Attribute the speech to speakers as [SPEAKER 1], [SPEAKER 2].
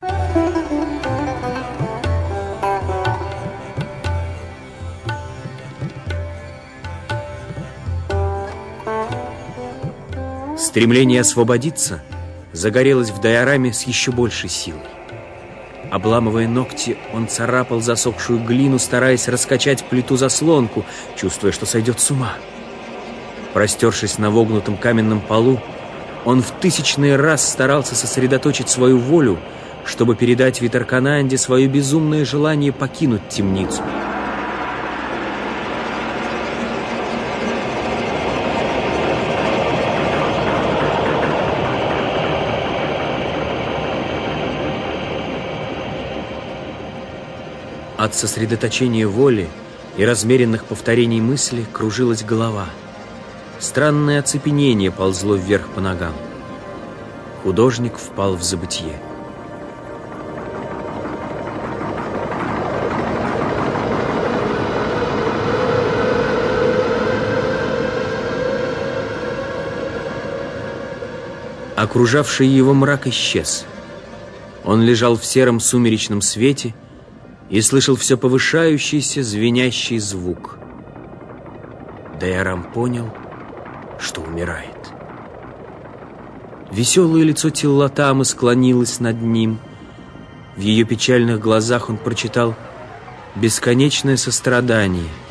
[SPEAKER 1] Стремление освободиться загорелось в Дайораме с еще большей силой. Обламывая ногти, он царапал засохшую глину, стараясь раскачать плиту-заслонку, чувствуя, что сойдет с ума. Простершись на вогнутом каменном полу, он в тысячный раз старался сосредоточить свою волю, чтобы передать Витаркананде свое безумное желание покинуть темницу. От сосредоточения воли и размеренных повторений мысли кружилась голова. Странное оцепенение ползло вверх по ногам. Художник впал в забытье. Окружавший его мрак исчез. Он лежал в сером сумеречном свете и слышал все повышающийся, звенящий звук. Дайорам понял, что умирает. Веселое лицо Тиллотамы склонилось над ним. В ее печальных глазах он прочитал бесконечное сострадание.